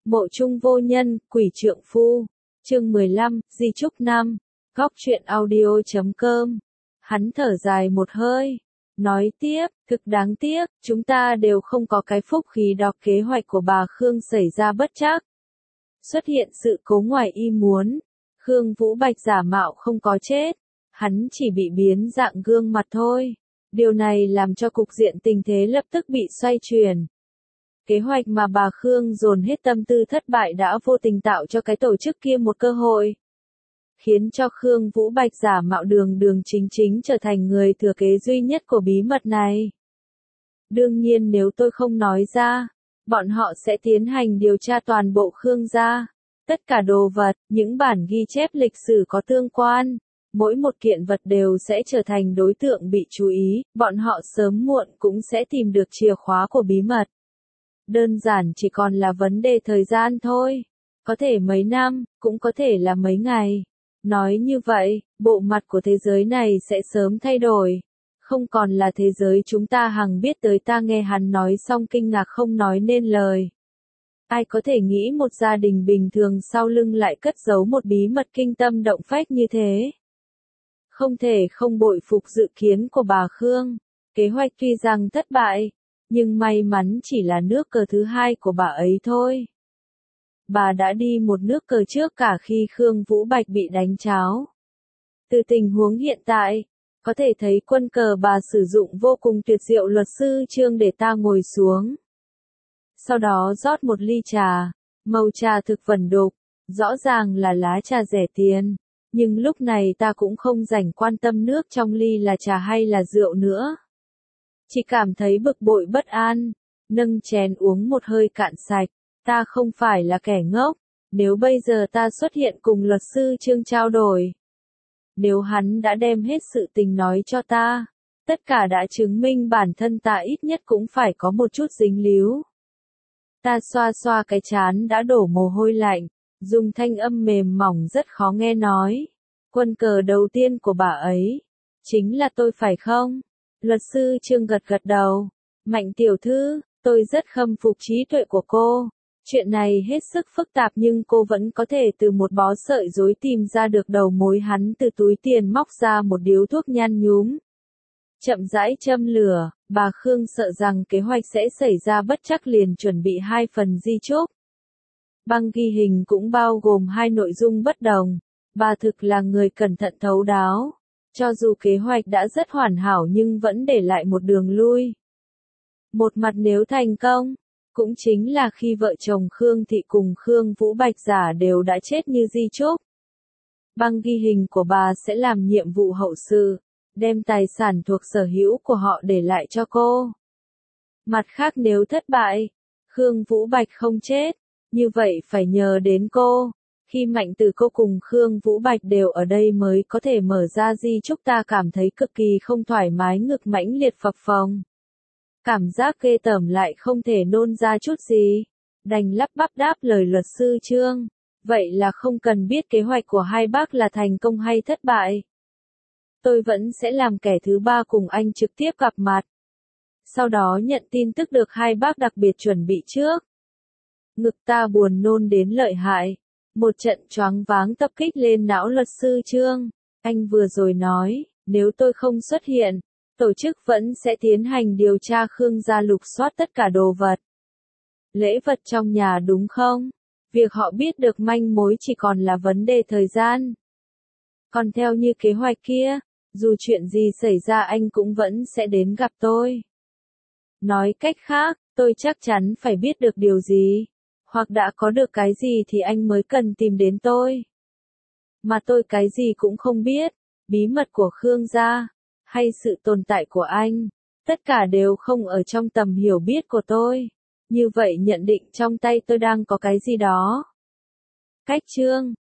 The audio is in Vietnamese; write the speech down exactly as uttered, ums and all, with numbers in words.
Mộ Chung Vô Nhân, Quỷ Trượng Phu. Chương mười lăm, Di Trúc năm. Góc truyện audio chấm com. Hắn thở dài một hơi. Nói tiếp, thực đáng tiếc, chúng ta đều không có cái phúc khí đọc kế hoạch của bà Khương xảy ra bất trắc. Xuất hiện sự cố ngoài ý muốn. Khương Vũ Bạch giả mạo không có chết. Hắn chỉ bị biến dạng gương mặt thôi. Điều này làm cho cục diện tình thế lập tức bị xoay chuyển. Kế hoạch mà bà Khương dồn hết tâm tư thất bại đã vô tình tạo cho cái tổ chức kia một cơ hội. Khiến cho Khương Vũ Bạch giả mạo đường đường chính chính trở thành người thừa kế duy nhất của bí mật này. Đương nhiên nếu tôi không nói ra, bọn họ sẽ tiến hành điều tra toàn bộ Khương gia. Tất cả đồ vật, những bản ghi chép lịch sử có tương quan, mỗi một kiện vật đều sẽ trở thành đối tượng bị chú ý, bọn họ sớm muộn cũng sẽ tìm được chìa khóa của bí mật. Đơn giản chỉ còn là vấn đề thời gian thôi. Có thể mấy năm, cũng có thể là mấy ngày. Nói như vậy, bộ mặt của thế giới này sẽ sớm thay đổi. Không còn là thế giới chúng ta hằng biết tới. Ta nghe hắn nói xong kinh ngạc không nói nên lời. Ai có thể nghĩ một gia đình bình thường sau lưng lại cất giấu một bí mật kinh tâm động phách như thế. Không thể không bội phục dự kiến của bà Khương. Kế hoạch tuy rằng thất bại, nhưng may mắn chỉ là nước cờ thứ hai của bà ấy thôi. Bà đã đi một nước cờ trước cả khi Khương Vũ Bạch bị đánh cháo. Từ tình huống hiện tại, có thể thấy quân cờ bà sử dụng vô cùng tuyệt diệu. Luật sư Trương để ta ngồi xuống. Sau đó rót một ly trà, màu trà thực vẩn đục, rõ ràng là lá trà rẻ tiền. Nhưng lúc này ta cũng không rảnh quan tâm nước trong ly là trà hay là rượu nữa. Chỉ cảm thấy bực bội bất an, nâng chén uống một hơi cạn sạch. Ta không phải là kẻ ngốc, nếu bây giờ ta xuất hiện cùng luật sư Trương trao đổi. Nếu hắn đã đem hết sự tình nói cho ta, tất cả đã chứng minh bản thân ta ít nhất cũng phải có một chút dính líu. Ta xoa xoa cái trán đã đổ mồ hôi lạnh, dùng thanh âm mềm mỏng rất khó nghe nói. Quân cờ đầu tiên của bà ấy, chính là tôi phải không? Luật sư Trương gật gật đầu. Mạnh tiểu thư, tôi rất khâm phục trí tuệ của cô. Chuyện này hết sức phức tạp nhưng cô vẫn có thể từ một bó sợi rối tìm ra được đầu mối. Hắn từ túi tiền móc ra một điếu thuốc nhăn nhúm. Chậm rãi châm lửa, bà Khương sợ rằng kế hoạch sẽ xảy ra bất trắc liền chuẩn bị hai phần di chúc. Băng ghi hình cũng bao gồm hai nội dung bất đồng. Bà thực là người cẩn thận thấu đáo. Cho dù kế hoạch đã rất hoàn hảo nhưng vẫn để lại một đường lui. Một mặt nếu thành công, cũng chính là khi vợ chồng Khương Thị cùng Khương Vũ Bạch giả đều đã chết như di chúc. Băng ghi hình của bà sẽ làm nhiệm vụ hậu sự, đem tài sản thuộc sở hữu của họ để lại cho cô. Mặt khác nếu thất bại, Khương Vũ Bạch không chết, như vậy phải nhờ đến cô. Khi Mạnh Tử cô cùng Khương Vũ Bạch đều ở đây mới có thể mở ra di chúc. Ta cảm thấy cực kỳ không thoải mái, ngực mãnh liệt phập phồng. Cảm giác ghê tởm lại không thể nôn ra chút gì. Đành lắp bắp đáp lời luật sư Trương. Vậy là không cần biết kế hoạch của hai bác là thành công hay thất bại. Tôi vẫn sẽ làm kẻ thứ ba cùng anh trực tiếp gặp mặt. Sau đó nhận tin tức được hai bác đặc biệt chuẩn bị trước. Ngực ta buồn nôn đến lợi hại. Một trận choáng váng tập kích lên não luật sư Trương. Anh vừa rồi nói, nếu tôi không xuất hiện, tổ chức vẫn sẽ tiến hành điều tra Khương gia, lục soát tất cả đồ vật. Lễ vật trong nhà đúng không? Việc họ biết được manh mối chỉ còn là vấn đề thời gian. Còn theo như kế hoạch kia, dù chuyện gì xảy ra anh cũng vẫn sẽ đến gặp tôi. Nói cách khác, tôi chắc chắn phải biết được điều gì. Hoặc đã có được cái gì thì anh mới cần tìm đến tôi. Mà tôi cái gì cũng không biết, bí mật của Khương gia, hay sự tồn tại của anh, tất cả đều không ở trong tầm hiểu biết của tôi. Như vậy nhận định trong tay tôi đang có cái gì đó. Cách Trương,